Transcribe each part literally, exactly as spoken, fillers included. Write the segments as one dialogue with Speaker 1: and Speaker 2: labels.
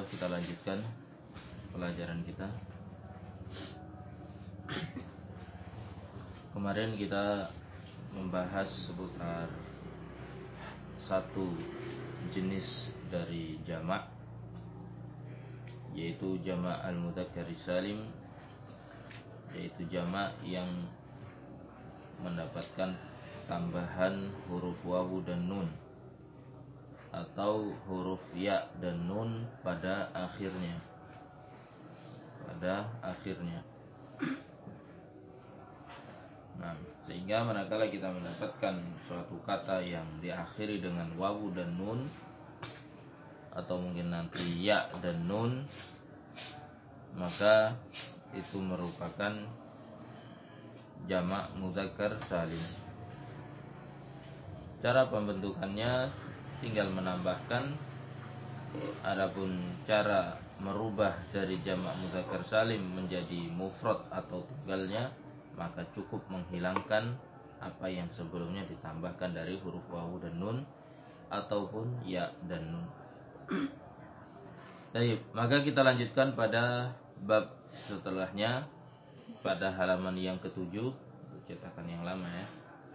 Speaker 1: kita lanjutkan pelajaran kita. Kemarin kita membahas seputar satu jenis dari jamak, yaitu jamak al-mudzakkar salim, yaitu jamak yang mendapatkan tambahan huruf wawu dan nun atau huruf ya dan nun pada akhirnya. Pada akhirnya. Nah, sehingga manakala kita mendapatkan suatu kata yang diakhiri dengan wawu dan nun, atau mungkin nanti ya dan nun, maka itu merupakan jamak mudzakkar salim. Cara pembentukannya tinggal menambahkan, adapun cara merubah dari jamak mudzakkar salim menjadi mufrad atau tunggalnya, maka cukup menghilangkan apa yang sebelumnya ditambahkan dari huruf wawu dan nun ataupun ya dan nun. Baik, maka kita lanjutkan pada bab setelahnya pada halaman yang ketujuh, cetakan yang lama ya.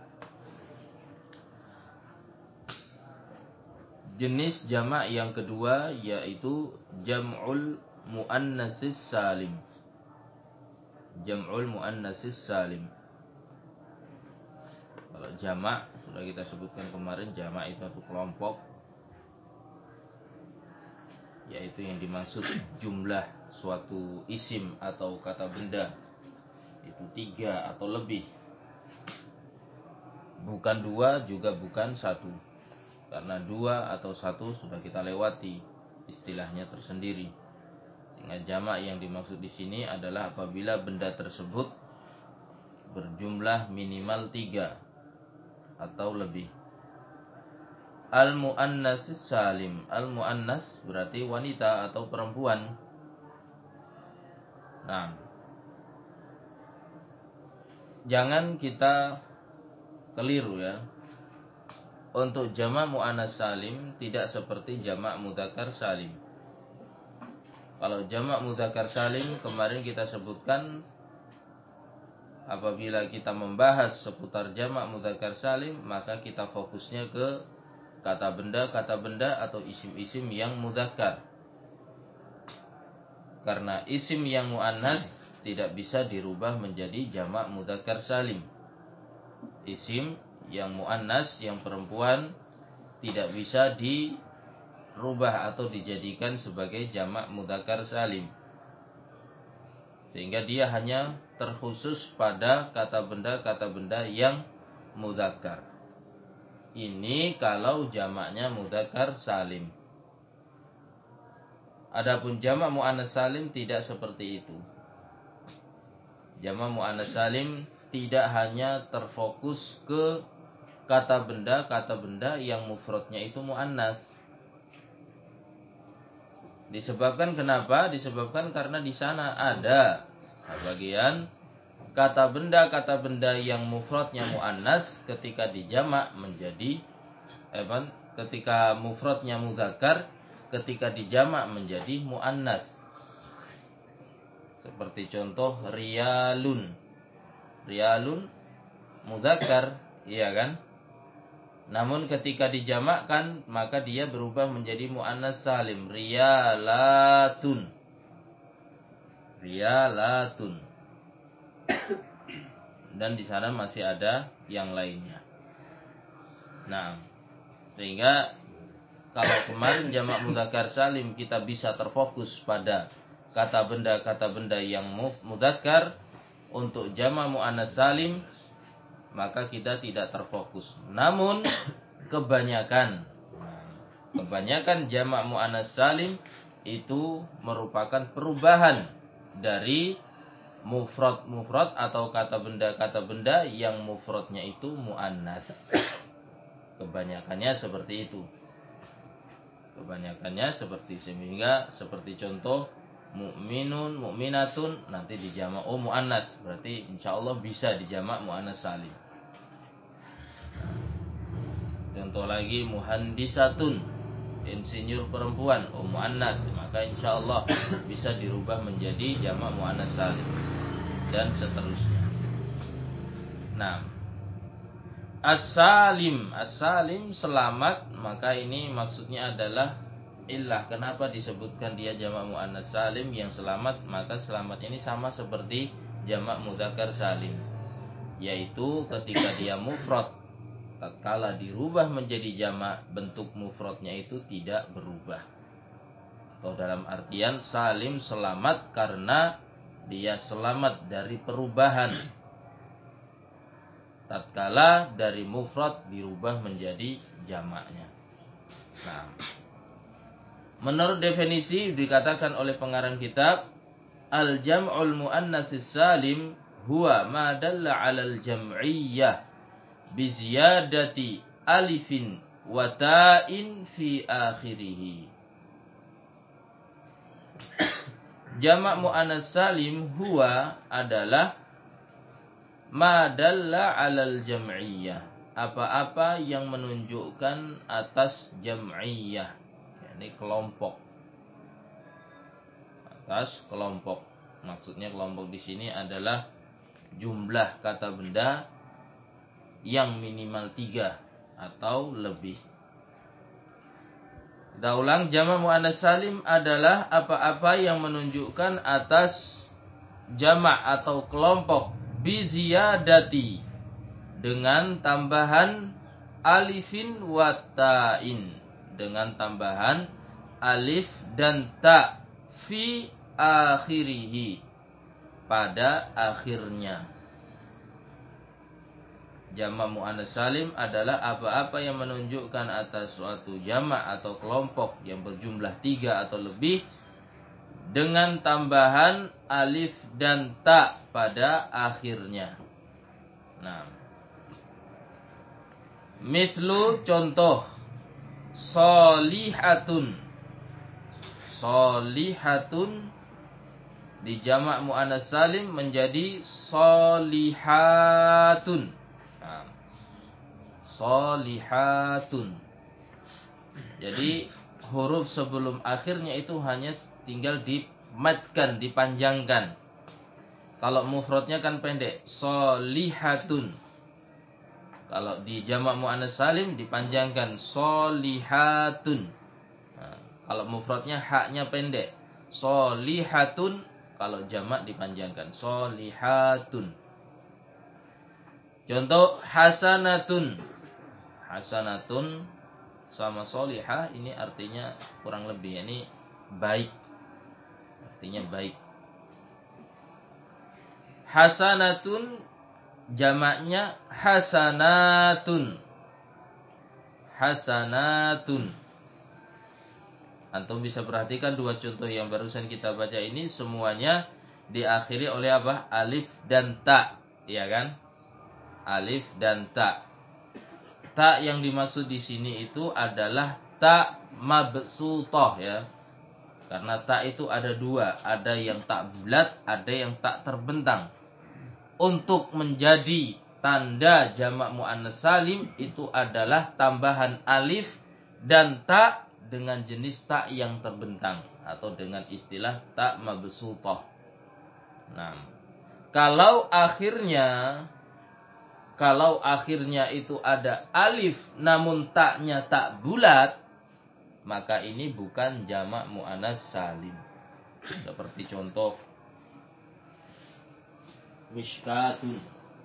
Speaker 1: Jenis jamak yang kedua yaitu jam'ul muannatsis salim. Jam'ul muannatsis salim. Kalau jamak sudah kita sebutkan kemarin, jamak itu satu kelompok, yaitu yang dimaksud jumlah suatu isim atau kata benda itu tiga atau lebih, bukan dua juga bukan satu. Karena dua atau satu sudah kita lewati istilahnya tersendiri. Sehingga jamak yang dimaksud di sini adalah apabila benda tersebut berjumlah minimal tiga atau lebih. Al-muannas salim. Al-muannas berarti wanita atau perempuan. Nah, jangan kita keliru ya. Untuk jamak muannas salim tidak seperti jamak mudzakkar salim. Kalau jamak mudzakkar salim kemarin kita sebutkan, apabila kita membahas seputar jamak mudzakkar salim, maka kita fokusnya ke kata benda-kata benda atau isim-isim yang mudzakkar. Karena isim yang muannas tidak bisa dirubah menjadi jamak mudzakkar salim. Isim yang muannas, yang perempuan, tidak bisa dirubah atau dijadikan sebagai jamak mudzakkar salim. Sehingga dia hanya terkhusus pada kata benda-kata benda yang mudzakkar. Ini kalau jamaknya mudzakkar salim. Adapun jamak muannas salim tidak seperti itu. Jamak muannas salim tidak hanya terfokus ke kata benda, kata benda yang mufradnya itu muannas. Disebabkan kenapa? Disebabkan karena di sana ada bagian kata benda, kata benda yang mufradnya muannas ketika dijamak menjadi eh, ketika mufradnya mudzakkar, ketika dijamak menjadi muannas. Seperti contoh riyalun. Riyalun mudzakkar, iya kan? Namun ketika dijamakkan maka dia berubah menjadi muannas salim, riyalatun. Riyalatun. Dan di sana masih ada yang lainnya. Nah, sehingga kalau kemarin jamak mudzakkar salim kita bisa terfokus pada kata benda, kata benda yang mudzakkar, untuk jamak muannas salim maka kita tidak terfokus. Namun kebanyakan kebanyakan jamak muannas salim itu merupakan perubahan dari mufrad-mufrad atau kata benda-kata benda yang mufradnya itu muannas. Kebanyakannya seperti itu. Kebanyakannya seperti sehingga seperti contoh mukminun, mukminatun nanti dijamak oh muannas, berarti insyaallah bisa dijamak muannas salim. Contoh lagi muhandisatun, insinyur perempuan, oh muannas, maka maka insya Allah bisa dirubah menjadi jamak muannats salim dan seterusnya. Nah, as-salim, as-salim selamat, maka ini maksudnya adalah illah. Kenapa disebutkan dia jamak muannats salim yang selamat? Maka selamat ini sama seperti jamak mudzakkar salim, yaitu ketika dia mufrad, tatkala dirubah menjadi jamak, bentuk mufradnya itu tidak berubah. Atau dalam artian salim selamat karena dia selamat dari perubahan. Tatkala dari mufrad dirubah menjadi jamaknya. Nah, menurut definisi dikatakan oleh pengarang kitab, al-jam'ul muannatsis salim huwa ma dalla 'alal jam'iyyah bi ziyadati alifin wa ta'in fi akhirih. Jamak muannats salim huwa adalah ma dalla 'alal jam'iyyah, apa-apa yang menunjukkan atas jam'iyyah, yakni kelompok. Atas kelompok. Maksudnya kelompok di sini adalah jumlah kata benda yang minimal tiga atau lebih. Kita ulang, jamak muannats salim adalah apa-apa yang menunjukkan atas jamak atau kelompok bi ziyadati, dengan tambahan alifin wa ta'in, dengan tambahan alif dan ta, fi akhirih, pada akhirnya. Jamak muannats salim adalah apa-apa yang menunjukkan atas suatu jamak atau kelompok yang berjumlah tiga atau lebih dengan tambahan alif dan ta pada akhirnya. Nah, mithlu, contoh, solihatun. Solihatun di jamak muannats salim menjadi solihatun. Nah, solihatun. Jadi huruf sebelum akhirnya itu hanya tinggal dimatkan, dipanjangkan. Kalau mufradnya kan pendek, solihatun. Kalau di jamak muannats salim dipanjangkan, solihatun. Nah, kalau mufradnya haknya pendek, solihatun. Kalau jamak dipanjangkan, solihatun. Contoh, hasanatun. Hasanatun sama solihah ini artinya kurang lebih, ini baik. Artinya baik. Hasanatun jamaknya hasanatun. Hasanatun. Antum bisa perhatikan dua contoh yang barusan kita baca ini semuanya diakhiri oleh apa? Alif dan ta, iya kan? Alif dan ta. Ta yang dimaksud di sini itu adalah ta mabsutah, ya. Karena ta itu ada dua, ada yang tak bulat, ada yang tak terbentang. Untuk menjadi tanda jamak muannats salim itu adalah tambahan alif dan ta dengan jenis ta yang terbentang atau dengan istilah ta mabsutah. Nah, kalau akhirnya kalau akhirnya itu ada alif namun taknya tak bulat, maka ini bukan jamak muannats salim. Seperti contoh mishkatun.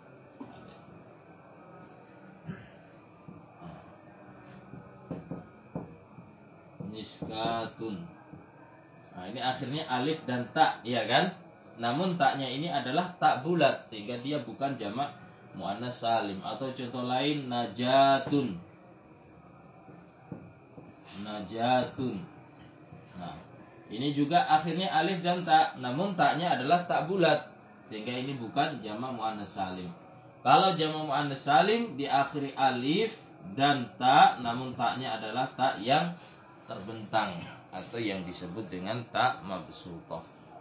Speaker 1: Mishkatun. Nah, ini akhirnya alif dan ta, iya kan? Namun taknya ini adalah tak bulat sehingga dia bukan jamak muannats salim. Atau contoh lain, najatun. Najatun. Nah, ini juga akhirnya alif dan ta, namun taknya adalah tak bulat sehingga ini bukan jamak muannats salim. Kalau jamak muannats salim diakhiri alif dan ta, namun taknya adalah tak yang terbentang atau yang disebut dengan ta mabsutah.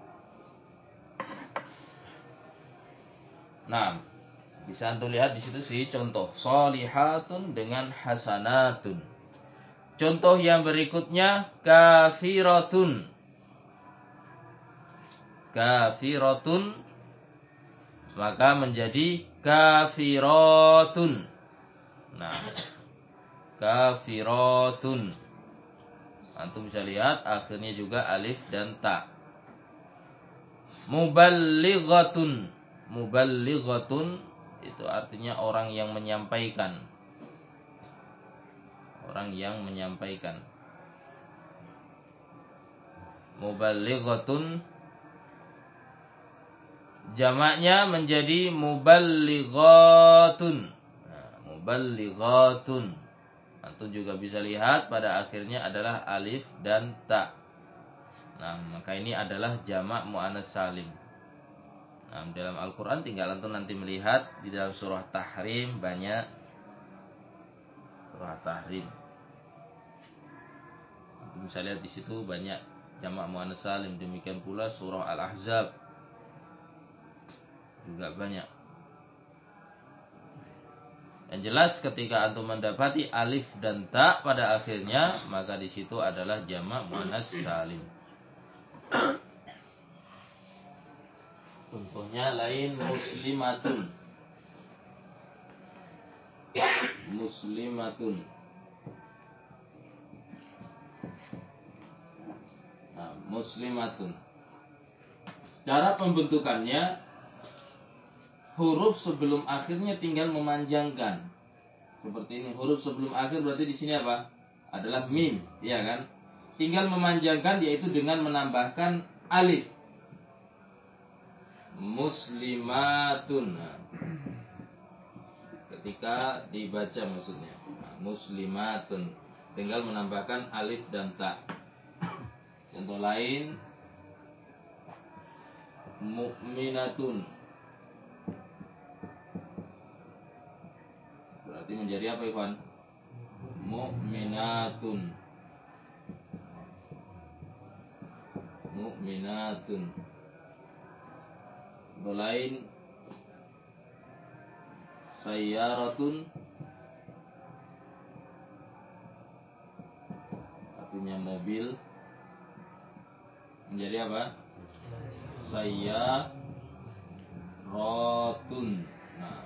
Speaker 1: Nah, bisa antum lihat di situ sih contoh solihatun dengan hasanatun. Contoh yang berikutnya kafiratun. kafiratun, maka menjadi kafiratun. Nah, kafiratun. Antum bisa lihat akhirnya juga alif dan ta. Muballighatun. Muballighatun itu artinya orang yang menyampaikan. Orang yang menyampaikan. Muballighatun jamaknya menjadi muballighatun. Nah, muballighatun. Antum juga bisa lihat pada akhirnya adalah alif dan ta. Nah, maka ini adalah jamak muannats salim. Nah, dalam Al-Quran tinggal antum nanti melihat di dalam surah Tahrim banyak surah Tahrim. Antum bisa lihat di situ banyak jamak muannats salim. Demikian pula surah Al-Ahzab juga banyak. Yang jelas ketika antum mendapati alif dan ta pada akhirnya, maka di situ adalah jamak muannats salim. Contohnya lain muslimatun. Muslimatun. Nah, muslimatun. Cara pembentukannya, huruf sebelum akhirnya tinggal memanjangkan. Seperti ini, huruf sebelum akhir berarti di sini apa? Adalah mim, ya kan? Tinggal memanjangkan yaitu dengan menambahkan alif. Muslimatun. Nah, ketika dibaca maksudnya. Nah, muslimatun. Tinggal menambahkan alif dan ta. Contoh lain, mukminatun. Berarti menjadi apa, Ikhwan? Mukminatun. Mukminatun. Lain sayyaratun, artinya mobil, menjadi apa? Sayyaratun. Nah,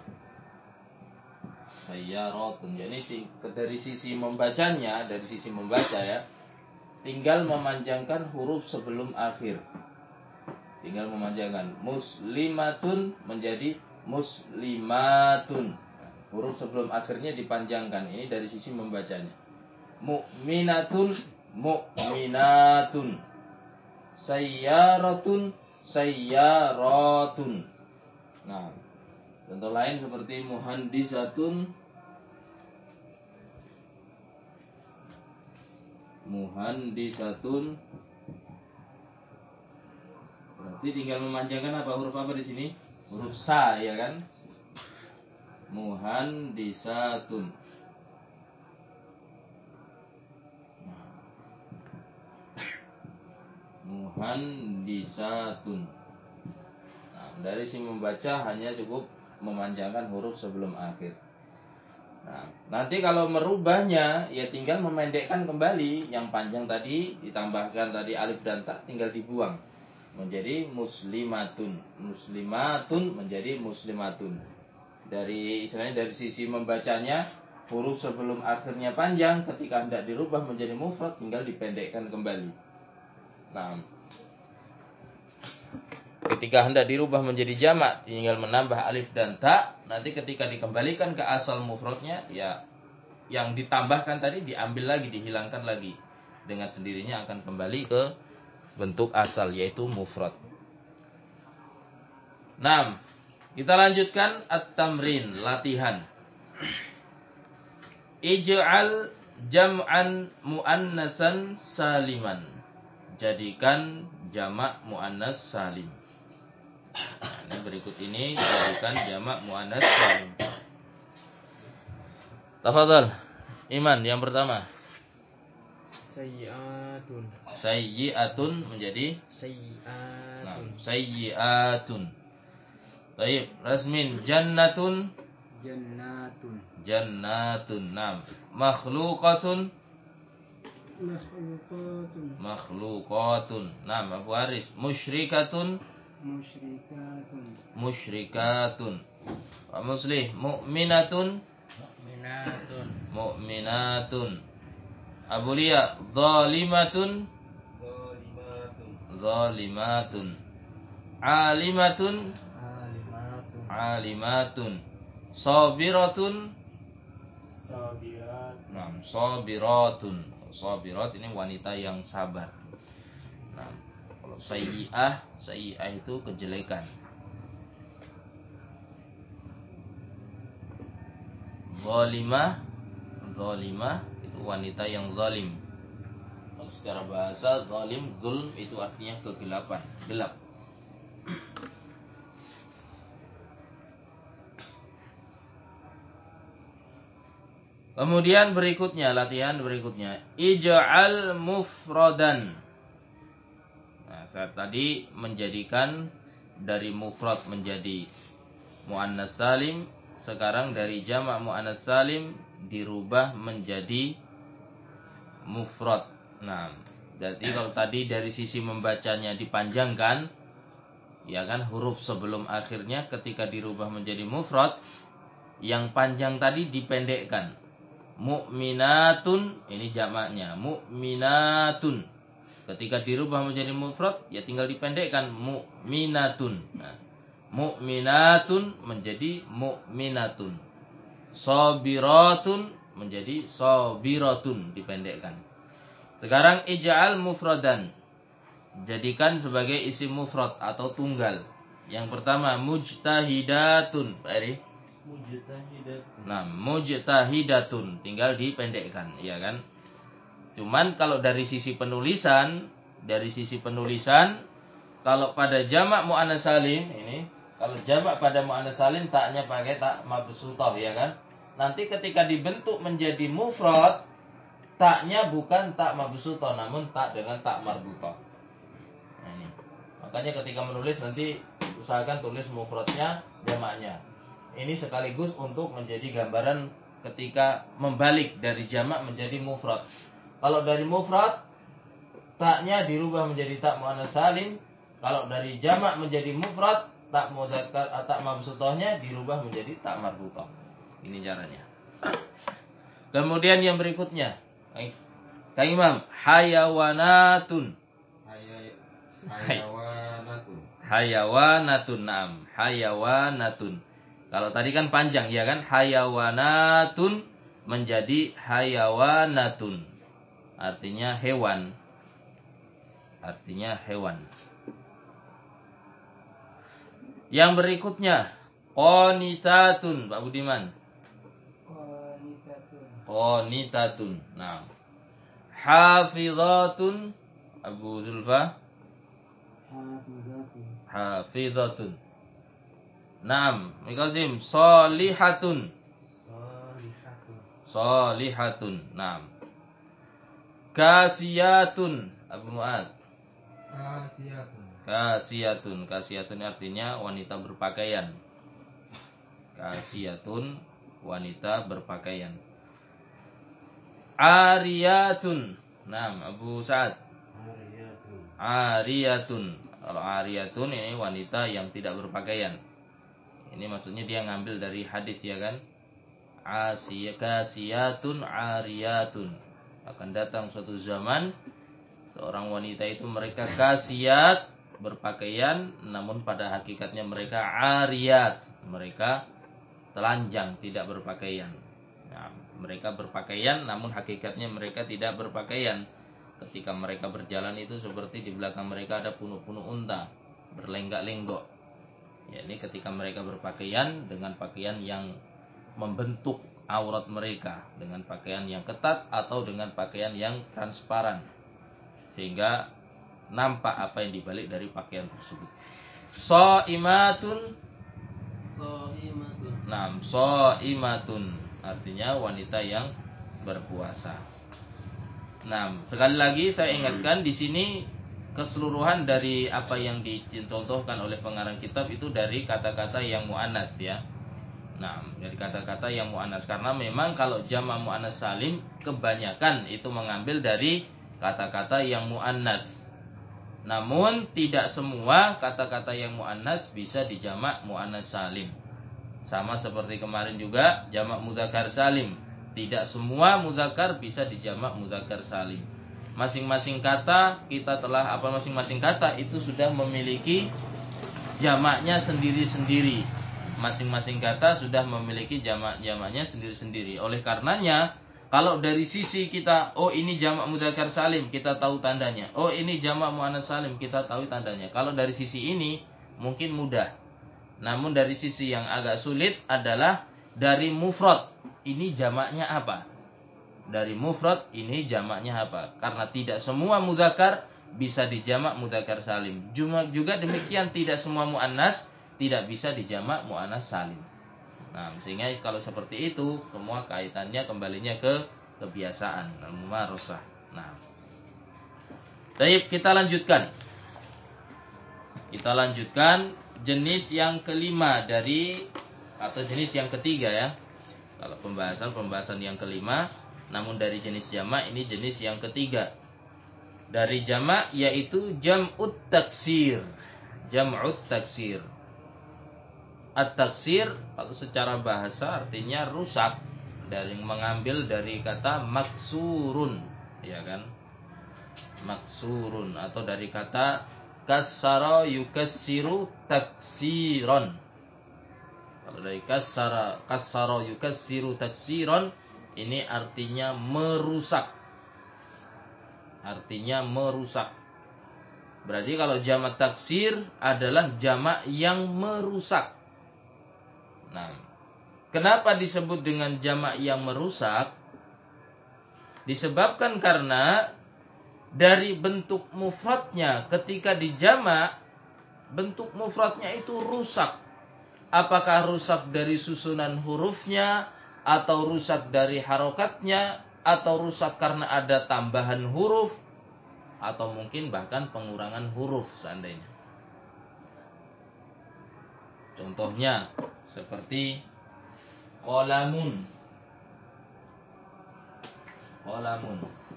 Speaker 1: sayyaratun. Jadi dari sisi membacanya, dari sisi membaca ya, tinggal memanjangkan huruf sebelum akhir. Tinggal memanjangkan. Muslimatun menjadi muslimatun. Huruf sebelum akhirnya dipanjangkan. Ini dari sisi membacanya. Mu'minatun, mu'minatun. Sayyaratun, sayyaratun. Nah, contoh lain seperti muhandisatun, muhandisatun. Berarti tinggal memanjangkan apa, huruf apa di sini? Huruf sa, ya kan? Muhandisatun. Muhandisatun. Nah, dari sini membaca hanya cukup memanjangkan huruf sebelum akhir. Nah, nanti kalau merubahnya ya tinggal memendekkan kembali. Yang panjang tadi ditambahkan tadi alif dan ta, tinggal dibuang menjadi muslimatun. Muslimatun menjadi muslimatun. Dari istilahnya dari sisi membacanya, huruf sebelum akhirnya panjang, ketika hendak dirubah menjadi mufrad tinggal dipendekkan kembali. Nah, ketika hendak dirubah menjadi jamak tinggal menambah alif dan ta. Nanti ketika dikembalikan ke asal mufradnya, ya yang ditambahkan tadi diambil lagi, dihilangkan lagi. Dengan sendirinya akan kembali ke bentuk asal, yaitu mufrad. Nah, kita lanjutkan at-tamrin, latihan. Ij'al jam'an muannasan saliman. Jadikan jamak muannas salim. Nah, ini berikut ini jadikan jamak muannas salim. Tafadhal. Iman yang pertama.
Speaker 2: Sayyi'atun.
Speaker 1: Sayyi'atun menjadi
Speaker 2: Sayyi'atun.
Speaker 1: Nah, sayyi'atun. Baik, Rasmin jannatun.
Speaker 2: Jannatun.
Speaker 1: Jannatun. Nah, makhluqatun.
Speaker 2: Makhluqatun.
Speaker 1: Makhluqatun. Nah, Abu Haris, musyrikatun.
Speaker 2: Musyrikatun.
Speaker 1: Musyrikatun. Pak Muslih, mu'minatun.
Speaker 2: Mu'minatun.
Speaker 1: Mu'minatun. Abu Lia, zalimatun.
Speaker 2: Zalimatun.
Speaker 1: Zalimatun. Alimatun.
Speaker 2: Alimatun.
Speaker 1: Alimatun. Sabiratun.
Speaker 2: Sabirat.
Speaker 1: Nah, sabiratun. Sabirat ini wanita yang sabar. Nah, kalau sayyi'ah, sayyi'ah itu kejelekan. Zalimah, zalimah itu wanita yang zalim. Kalau secara bahasa zalim, zulm itu artinya kegelapan, gelap. Kemudian berikutnya, latihan berikutnya, ij'al mufradan. Nah, saya tadi menjadikan dari mufrad menjadi muannas salim, sekarang dari jamak muannas salim dirubah menjadi mufrad. Nah, berarti kalau tadi dari sisi membacanya dipanjangkan, ya kan, huruf sebelum akhirnya ketika dirubah menjadi mufrad, yang panjang tadi dipendekkan. Mu'minatun, ini jamaknya, mu'minatun. Ketika dirubah menjadi mufrad, ya tinggal dipendekkan, mu'minatun. Nah, mu'minatun menjadi mu'minatun. Sabiratun menjadi sabiratun, dipendekkan. Sekarang ij'al mufradan, jadikan sebagai isim mufrad atau tunggal. Yang pertama mujtahidatun, Pak Eri.
Speaker 2: Mujtahidatun.
Speaker 1: Nah, mujtahidatun tinggal dipendekkan, ya kan? Cuman kalau dari sisi penulisan, dari sisi penulisan, kalau pada jamak muannas salim ini, kalau jamak pada muannas salim taknya pakai tak mabsutah, ya kan? Nanti ketika dibentuk menjadi mufrad, taknya bukan tak mabsutah namun tak dengan tak marbutah. Nah, ini. Makanya ketika menulis nanti usahakan tulis mufradnya, jamaknya. Ini sekaligus untuk menjadi gambaran ketika membalik dari jamak menjadi mufrad. Kalau dari mufrad, taknya dirubah menjadi tak muannas salim. Kalau dari jamak menjadi mufrad, tak mudzakkar tak mabsutahnya dirubah menjadi tak marbutah. Ini caranya. Kemudian yang berikutnya, Kang Imam, hayawanatun.
Speaker 2: Hayawanatun.
Speaker 1: Hayawanatun, naam, hayawanatun. Kalau tadi kan panjang, ya kan? Hayawanatun menjadi hayawanatun. Artinya hewan. Artinya hewan. Yang berikutnya, qanitatun, Pak Budiman.
Speaker 2: Qanitatun.
Speaker 1: Qanitatun. Nah. Hafizatun, Abu Zulfa.
Speaker 2: Hafizatun.
Speaker 1: Hafizatun. Naam, Mikasim, salihatun.
Speaker 2: Salihatun.
Speaker 1: Salihatun. Naam. Kasiyatun, Abu Mu'ad.
Speaker 2: Kasiyatun.
Speaker 1: Kasiyatun. Kasiyatun artinya wanita berpakaian. Kasiyatun, wanita berpakaian. Ariyatun. Naam, Abu Sa'ad.
Speaker 2: Ariyatun.
Speaker 1: Ariyatun. Kalau ariyatun ini wanita yang tidak berpakaian. Ini maksudnya dia ngambil dari hadis, ya kan? Asiyah kasiyatun ariyatun. Akan datang suatu zaman seorang wanita itu mereka kasiyat, berpakaian, namun pada hakikatnya mereka ariyat. Mereka telanjang, tidak berpakaian. Nah, mereka berpakaian namun hakikatnya mereka tidak berpakaian. Ketika mereka berjalan itu seperti di belakang mereka ada punuk-punuk unta berlenggak-lenggok. Ya, ini ketika mereka berpakaian dengan pakaian yang membentuk aurat mereka, dengan pakaian yang ketat atau dengan pakaian yang transparan, sehingga nampak apa yang dibalik dari pakaian tersebut. Shaimatun.
Speaker 2: Shaimatun.
Speaker 1: Naam, shaimatun artinya wanita yang berpuasa. Nah, sekali lagi saya ingatkan di sini keseluruhan dari apa yang dicontohkan oleh pengarang kitab itu dari kata-kata yang muannas, ya. Nah, dari kata-kata yang muannas karena memang kalau jamak muannas salim kebanyakan itu mengambil dari kata-kata yang muannas. Namun tidak semua kata-kata yang muannas bisa dijamak muannas salim. Sama seperti kemarin juga jamak mudzakkar salim. Tidak semua mudzakkar bisa dijamak mudzakkar salim. Masing-masing kata kita telah apa masing-masing kata itu sudah memiliki jamaknya sendiri-sendiri. Masing-masing kata sudah memiliki jamak-jamaknya sendiri-sendiri. Oleh karenanya, kalau dari sisi kita, oh ini jamak mudzakkar salim, kita tahu tandanya. Oh ini jamak muannats salim, kita tahu tandanya. Kalau dari sisi ini mungkin mudah. Namun dari sisi yang agak sulit adalah dari mufrad. Ini jamaknya apa? Dari mufrad ini jamaknya apa? Karena tidak semua mudzakkar bisa dijamak mudzakkar salim. Juga demikian tidak semua muannas tidak bisa dijamak muannas salim. Nah, sehingga kalau seperti itu semua kaitannya kembalinya ke kebiasaan, al-mumarasah. Nah. Baik, kita lanjutkan. Kita lanjutkan jenis yang kelima dari atau jenis yang ketiga ya. Kalau pembahasan-pembahasan yang kelima, namun dari jenis jamak ini jenis yang ketiga. Dari jamak yaitu jam'ut taksir. Jam'ut taksir. At-taksir kalau secara bahasa artinya rusak, dari mengambil dari kata maksurun, ya kan? Maksurun atau dari kata kassara yukassiru taksiron. Kalau dari kassara kassara yukassiru taksiron ini artinya merusak. Artinya merusak. Berarti kalau jamak taksir adalah jamak yang merusak. Nah, kenapa disebut dengan jamak yang merusak? Disebabkan karena dari bentuk mufradnya ketika dijamak, bentuk mufradnya itu rusak. Apakah rusak dari susunan hurufnya, atau rusak dari harokatnya, atau rusak karena ada tambahan huruf, atau mungkin bahkan pengurangan huruf seandainya. Contohnya seperti qalamun. Qalamun.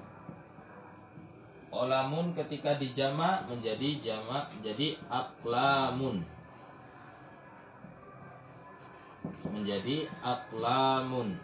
Speaker 1: Qalamun ketika dijamak menjadi jamak menjadi aqlamun. Menjadi aqlamun.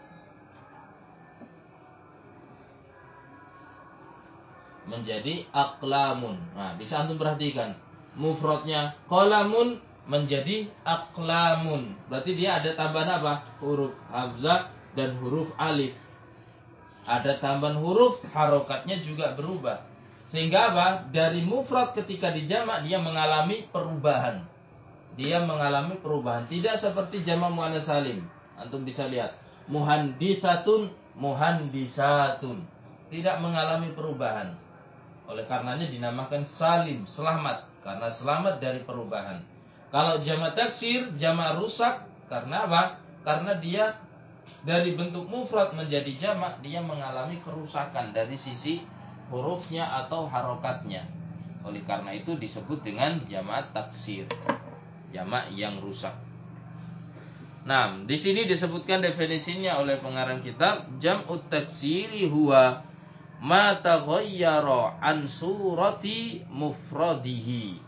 Speaker 1: Menjadi aqlamun. Nah, bisa antum perhatikan. Mufradnya qalamun menjadi aqlamun. Berarti dia ada tambahan apa? Huruf hamzah dan huruf alif. Ada tambahan huruf, harokatnya juga berubah. Sehingga apa? Dari mufrad ketika dijamak dia mengalami perubahan. Dia mengalami perubahan. Tidak seperti jamak muannats salim. Antum bisa lihat. Muhandisatun, muhandisatun. Tidak mengalami perubahan. Oleh karenanya dinamakan salim, selamat. Karena selamat dari perubahan. Kalau jamak taksir, jamak rusak. Karena apa? Karena dia dari bentuk mufrad menjadi jamak, dia mengalami kerusakan dari sisi hurufnya atau harokatnya. Oleh karena itu disebut dengan jamak taksir. Jamak yang rusak. Nah, di sini disebutkan definisinya oleh pengarang kitab, jam'ut taksiri huwa ma taghayyara an surati mufradihi.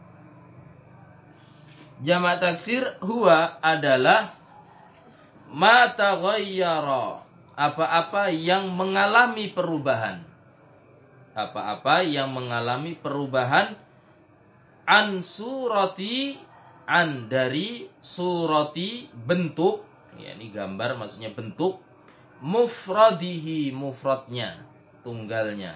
Speaker 1: Jamak taksir huwa adalah ma taghayyara, apa-apa yang mengalami perubahan. Apa-apa yang mengalami perubahan an surati, an dari surati bentuk, ya ini gambar maksudnya bentuk, mufradihi mufradnya, tunggalnya.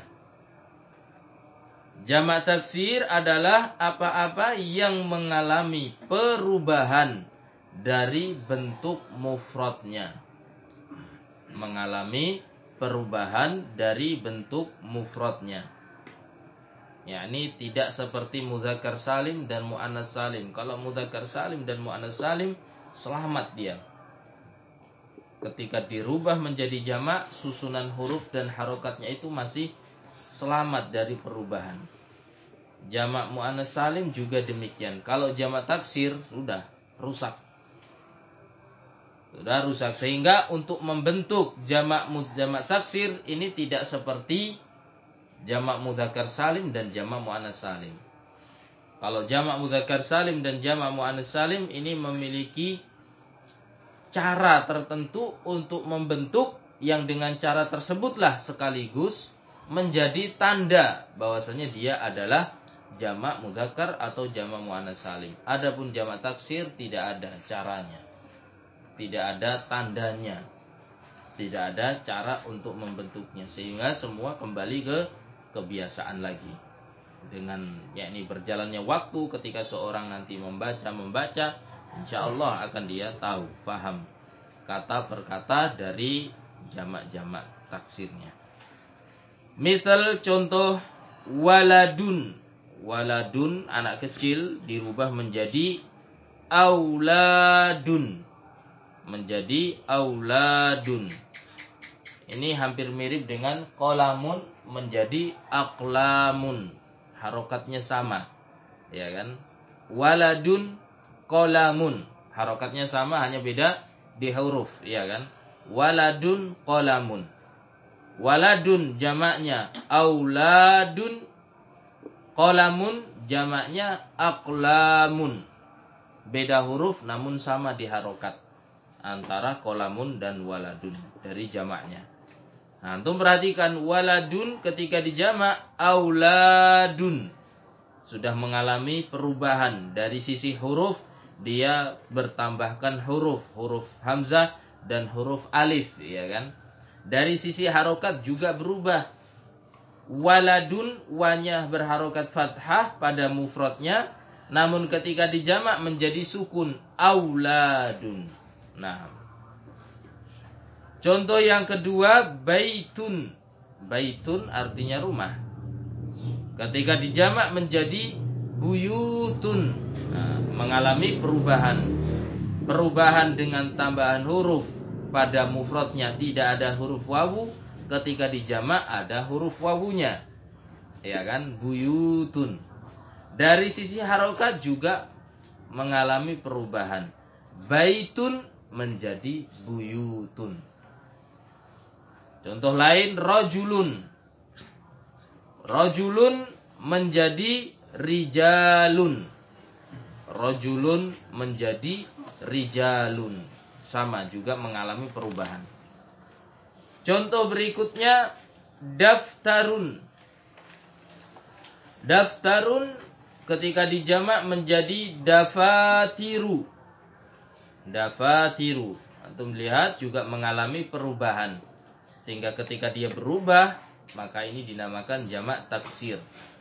Speaker 1: Jamak taksir adalah apa-apa yang mengalami perubahan dari bentuk mufradnya. Mengalami perubahan dari bentuk mufradnya. yakni tidak seperti mudzakkar salim dan muannats salim. Kalau mudzakkar salim dan muannats salim selamat dia. Ketika dirubah menjadi jamak, susunan huruf dan harokatnya itu masih selamat dari perubahan. Jamak muannats salim juga demikian. Kalau jamak taksir sudah rusak. Sudah rusak, sehingga untuk membentuk jamak jamak taksir ini tidak seperti jamak mudzakkar salim dan jamak muannats salim. Kalau jamak mudzakkar salim dan jamak muannats salim ini memiliki cara tertentu untuk membentuk yang dengan cara tersebutlah sekaligus menjadi tanda bahwasanya dia adalah jamak mudzakkar atau jamak muannats salim. Adapun jamak taksir tidak ada caranya. Tidak ada tandanya. Tidak ada cara untuk membentuknya sehingga semua kembali ke kebiasaan lagi. Dengan yakni berjalannya waktu ketika seorang nanti membaca membaca, insya Allah akan dia tahu, paham kata per kata dari jamak-jamak taksirnya. Misal contoh waladun. Waladun anak kecil dirubah menjadi auladun. Menjadi auladun. Ini hampir mirip dengan qalamun menjadi aqlamun. Harokatnya sama. Ya kan? Waladun qalamun. Harokatnya sama, hanya beda di huruf, ya kan? Waladun qalamun. Waladun jamaknya auladun, qalamun jamaknya aqlamun. Beda huruf namun sama di harokat antara qalamun dan waladun dari jamaknya. Nah, antum perhatikan waladun ketika dijamak auladun sudah mengalami perubahan dari sisi huruf, dia bertambahkan huruf huruf hamzah dan huruf alif, ya kan? Dari sisi harokat juga berubah. Waladun wanya berharokat fathah pada mufradnya, namun ketika dijamak menjadi sukun auladun. Nah, contoh yang kedua baitun. Baitun artinya rumah. Ketika dijamak menjadi buyutun. Nah, mengalami perubahan. Perubahan dengan tambahan huruf. Pada mufradnya tidak ada huruf wawu. Ketika dijamak ada huruf wawunya. Ya kan? Buyutun. Dari sisi harokat juga mengalami perubahan. Baitun menjadi buyutun. Contoh lain rajulun. Rajulun menjadi rijalun. Rajulun menjadi rijalun. Sama juga mengalami perubahan. Contoh berikutnya daftarun. Daftarun ketika dijamak menjadi dafatiru. Dafatiru. Antum lihat juga mengalami perubahan. Sehingga ketika dia berubah, maka ini dinamakan jamak taksir.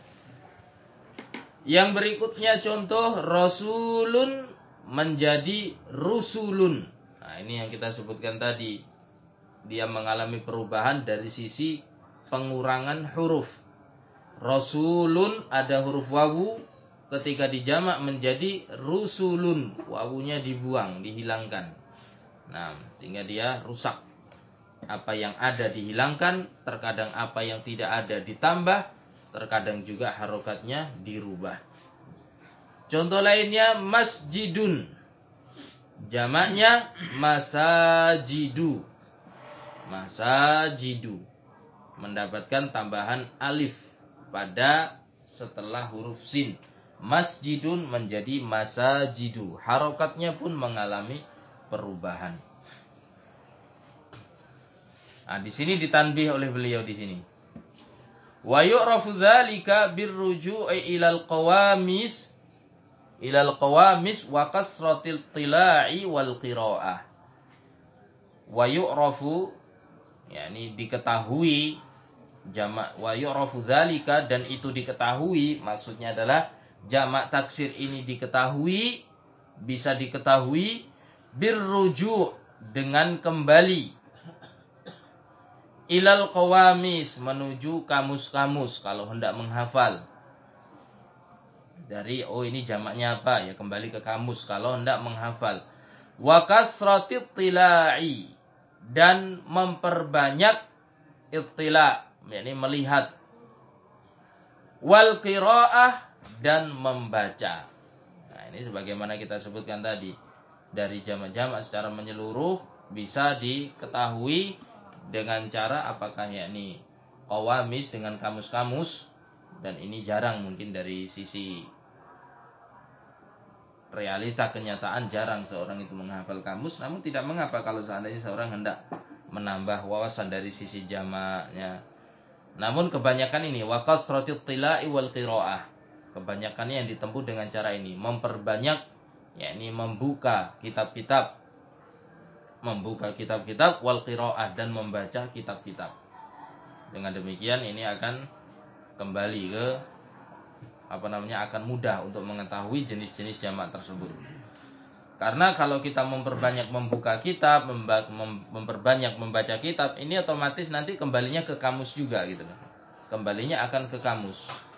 Speaker 1: Yang berikutnya contoh rasulun menjadi rusulun. Nah, ini yang kita sebutkan tadi. Dia mengalami perubahan dari sisi pengurangan huruf. Rasulun ada huruf wawu, ketika dijamak menjadi rusulun. Wawunya dibuang, dihilangkan. Nah, sehingga dia rusak. Apa yang ada dihilangkan, terkadang apa yang tidak ada ditambah, terkadang juga harokatnya dirubah. Contoh lainnya masjidun. Jamaknya masajidu. Masajidu. Mendapatkan tambahan alif pada setelah huruf sin. Masjidun menjadi masajidu. Harokatnya pun mengalami perubahan. Nah, di sini ditanbih oleh beliau di sini. Wa yu'rafu dzalika birruju'i ilal qawamis ilal qawamis wa kasratil tila'i wal qira'ah. Wa yu'rafu yakni diketahui jamak wa yu'rafu dzalika, dan itu diketahui maksudnya adalah jamak taksir ini diketahui, bisa diketahui birruju' dengan kembali ilal qawamis menuju kamus-kamus kalau hendak menghafal. Dari oh ini jamaknya apa? Ya kembali ke kamus kalau hendak menghafal. Wa kasratit tila'i, dan memperbanyak ittila, yakni melihat. Wal qira'ah, dan membaca. Nah, ini sebagaimana kita sebutkan tadi, dari jamak-jamak secara menyeluruh bisa diketahui dengan cara apakah yakni qawamis dengan kamus-kamus, dan ini jarang mungkin dari sisi realita kenyataan jarang seorang itu menghafal kamus, namun tidak mengapa kalau seandainya seorang hendak menambah wawasan dari sisi jamaknya. Namun kebanyakan ini waqas ratit tila'i wal qiraah. Kebanyakannya yang ditempuh dengan cara ini, memperbanyak yakni membuka kitab-kitab membuka kitab-kitab wal qiraah dan membaca kitab-kitab. Dengan demikian ini akan kembali ke apa namanya akan mudah untuk mengetahui jenis-jenis jamak tersebut. Karena kalau kita memperbanyak membuka kitab, memba- mem- memperbanyak membaca kitab, ini otomatis nanti kembalinya ke kamus juga gitu loh. Kembalinya akan ke kamus.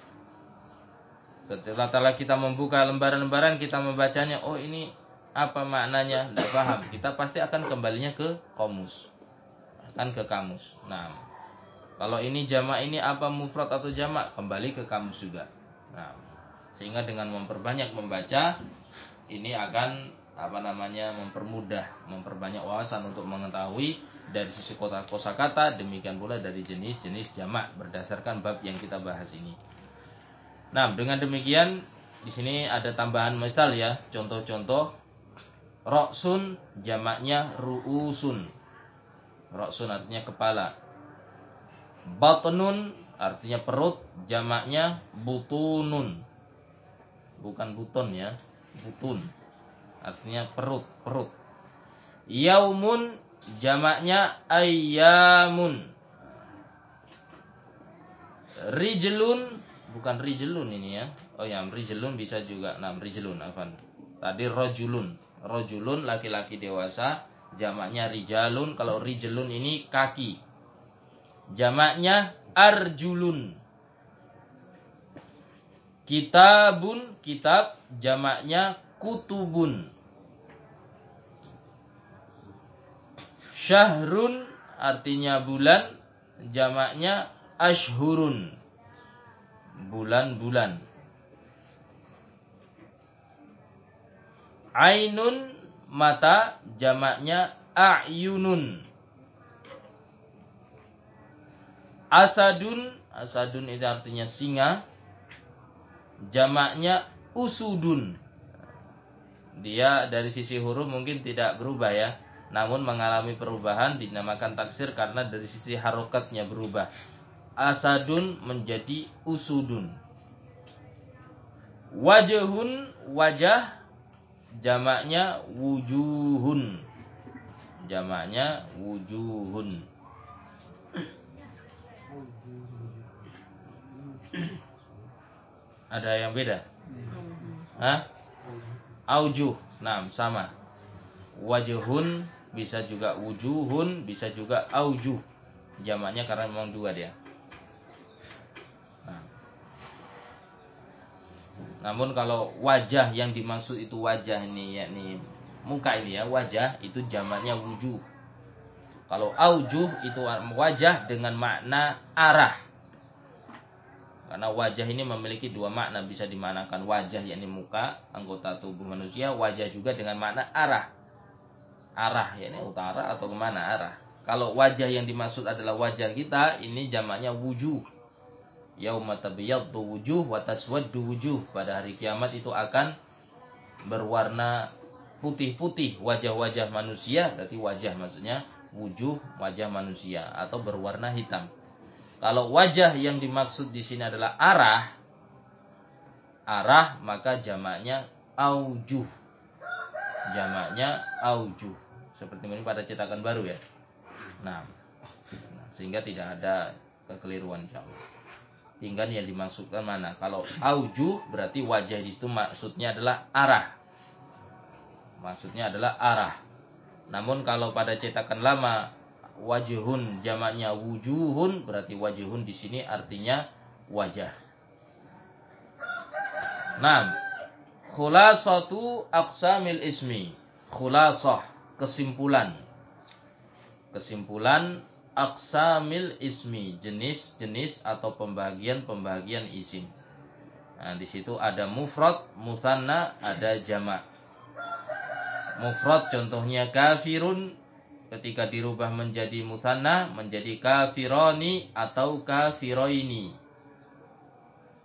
Speaker 1: Setelah kita membuka lembaran-lembaran, kita membacanya, oh ini apa maknanya? Tidak paham. Kita pasti akan kembalinya ke kamus. Akan ke kamus. Nah, kalau ini jamak ini apa mufrad atau jamak, kembali ke kamus juga. Nah, sehingga dengan memperbanyak membaca ini akan apa namanya mempermudah, memperbanyak wawasan untuk mengetahui dari sisi kosakata, demikian pula dari jenis-jenis jamak berdasarkan bab yang kita bahas ini. Nah, dengan demikian di sini ada tambahan misal ya, contoh-contoh. Ra'sun jamaknya ru'usun. Ra'sun artinya kepala. Batnun artinya perut, jamaknya butunun. Bukan buton ya, butun. Artinya perut, perut. Yaumun jamaknya ayyamun. Rijlun bukan rijlun ini ya. Oh ya, rijlun bisa juga. Nah, rijlun afan. Tadi rajulun. Rajulun laki-laki dewasa, jamaknya rijalun. Kalau rijlun ini kaki. Jamaknya arjulun. Kitabun, kitab, jamaknya kutubun. Syahrun artinya bulan, jamaknya ashhurun. Bulan-bulan. Ainun mata, jamaknya a'yunun. Asadun, asadun itu artinya singa, jamaknya usudun. Dia dari sisi huruf mungkin tidak berubah ya, namun mengalami perubahan dinamakan taksir karena dari sisi harokatnya berubah. Asadun menjadi usudun. Wajhun, wajah, jamaknya wujuhun. Jamaknya wujuhun. Ada yang beda? Hah? Aujuh. Nah, sama. Wajhun bisa juga wujuhun, bisa juga aujuh. Jamaknya karena memang dua dia. Nah. Namun kalau wajah yang dimaksud itu wajah ini yakni muka ini ya, wajah itu jamaknya wujuh. Kalau aujuh itu wajah dengan makna arah. Karena wajah ini memiliki dua makna, bisa dimanakan wajah yakni muka, anggota tubuh manusia, wajah juga dengan makna arah. Arah yakni utara atau kemana arah. Kalau wajah yang dimaksud adalah wajah kita, ini jamaknya wujuh. Yauma tabyaddu wujuh wa taswaddu wujuh. Pada hari kiamat itu akan berwarna putih-putih wajah-wajah manusia, berarti wajah maksudnya wujuh wajah manusia, atau berwarna hitam. Kalau wajah yang dimaksud di sini adalah arah, arah maka jamaknya aujuh. Jamaknya aujuh. Seperti ini pada cetakan baru ya. Nah, sehingga tidak ada kekeliruan insyaallah. Tinggal yang dimaksudkan mana? Kalau aujuh berarti wajah di situ maksudnya adalah arah. Maksudnya adalah arah. Namun kalau pada cetakan lama wajhun jamaknya wujuhun, berarti wajhun di sini artinya wajah. Naam. Khulasatu aqsamil ismi. Khulasah, kesimpulan. Kesimpulan aqsamil ismi, jenis-jenis atau pembagian-pembagian isim. Nah, di situ ada mufrad, musanna, ada jamak. Mufrad contohnya kafirun, ketika dirubah menjadi musanna menjadi kafironi atau kafiroini.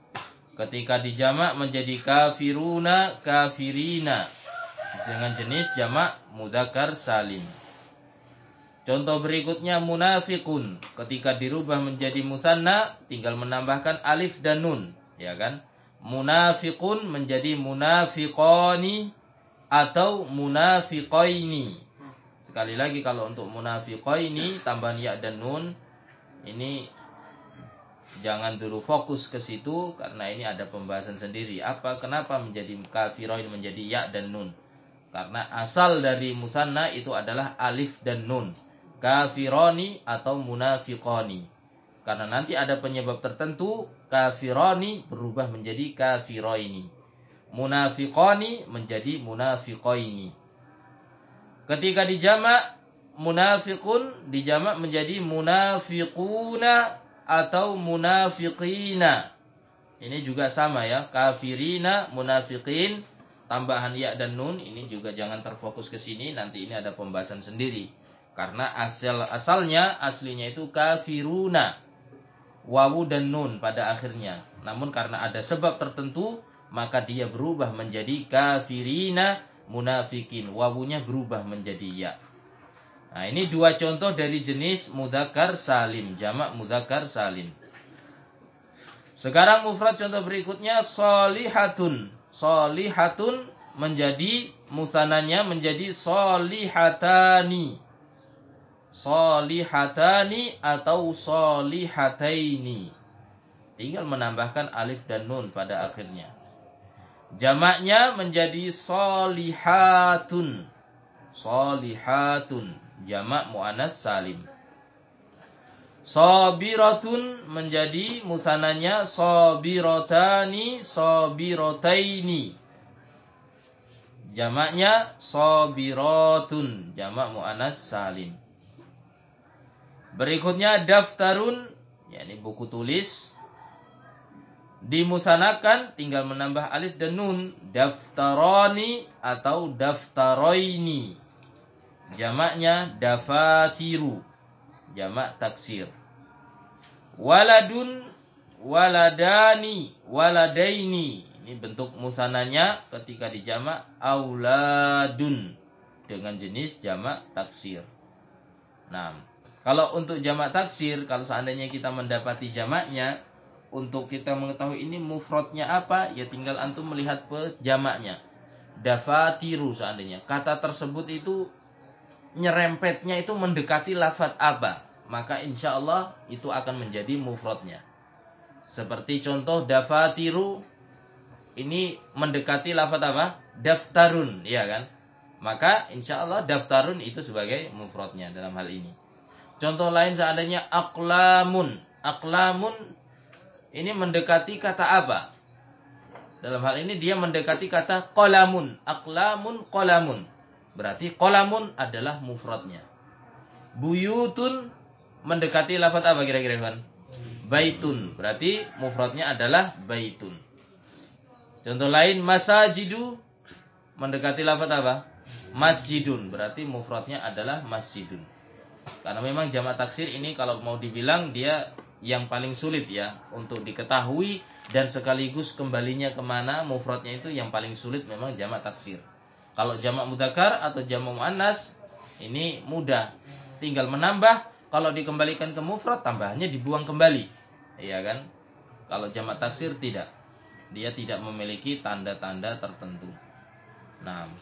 Speaker 1: Ketika dijamak menjadi kafiruna, kafirina dengan jenis jamak mudzakkar salim. Contoh berikutnya munafiqun, ketika dirubah menjadi musanna tinggal menambahkan alif dan nun, ya kan? Munafiqun menjadi munafiqani atau munafiqaini. Sekali lagi kalau untuk munafiqaini tambahan ya dan nun ini jangan dulu fokus ke situ karena ini ada pembahasan sendiri. Apa kenapa menjadi kafiroin menjadi ya dan nun? Karena asal dari musanna itu adalah alif dan nun. Kafironi atau munafiqoni. Karena nanti ada penyebab tertentu, kafironi berubah menjadi kafiroini. Munafiqoni menjadi munafiqoini. Ketika dijamak munafiqun dijamak menjadi munafiquna atau munafiqina. Ini juga sama ya, kafirina, munafiqin, tambahan ya dan nun ini juga jangan terfokus ke sini, nanti ini ada pembahasan sendiri. Karena asal asalnya aslinya itu kafiruna, wawu dan nun pada akhirnya. Namun karena ada sebab tertentu maka dia berubah menjadi kafirina, munafikin, wawunya berubah menjadi ya. Nah, ini dua contoh dari jenis mudzakkar salim, jamak mudzakkar salim. Sekarang mufrad contoh berikutnya sholihatun. Sholihatun menjadi musananya menjadi sholihatani. Sholihatani atau sholihataini. Tinggal menambahkan alif dan nun pada akhirnya. Jamaknya menjadi sholihatun. Sholihatun. Jamak muannas salim. Sabiratun menjadi musananya sabirotani, sabirataini. Jamaknya sabiratun, jamak muannas salim. Berikutnya daftarun, yakni buku tulis. Dimusanakan tinggal menambah alif dan nun, daftarani atau daftaroini. Jamaknya dafatiru, jamak taksir. Waladun, waladani, waladaini. Ini bentuk musananya ketika dijamak auladun dengan jenis jamak taksir. Nah, kalau untuk jamak taksir, kalau seandainya kita mendapati jamaknya, untuk kita mengetahui ini mufradnya apa, ya tinggal antum melihat ke jamaknya. Dafatiru seandainya kata tersebut itu nyerempetnya itu mendekati lafaz apa, maka insya Allah itu akan menjadi mufradnya. Seperti contoh dafatiru ini mendekati lafaz apa? Daftarun, ya kan? Maka insya Allah daftarun itu sebagai mufradnya dalam hal ini. Contoh lain seandainya aqlamun. Aqlamun ini mendekati kata apa? Dalam hal ini dia mendekati kata qalamun. Aqlamun qalamun. Berarti qalamun adalah mufradnya. Buyutun mendekati lafaz apa kira-kira, Iwan? Baitun. Berarti mufradnya adalah baitun. Contoh lain masajidu mendekati lafaz apa? Masjidun. Berarti mufradnya adalah masjidun. Karena memang jamak taksir ini kalau mau dibilang dia yang paling sulit ya untuk diketahui dan sekaligus kembalinya kemana mufradnya itu yang paling sulit memang jamak taksir. Kalau jamak mudzakkar atau jamak muannas ini mudah, tinggal menambah. Kalau dikembalikan ke mufrad tambahannya dibuang kembali, iya kan? Kalau jamak taksir tidak, dia tidak memiliki tanda-tanda tertentu. Nah,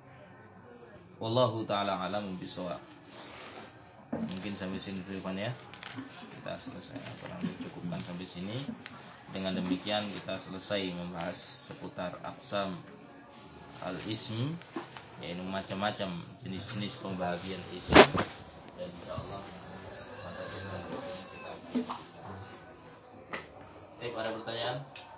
Speaker 1: wallahu taala alam bisawab. Mungkin sampai sini dulu ya. Kita selesai, kurang lebih cukupkan sampai sini. Dengan demikian kita selesai membahas seputar aqsam al-ism, yaitu macam-macam jenis-jenis pembagian ism, dan insyaallah pada kesempatan kita. Eh, ada pertanyaan?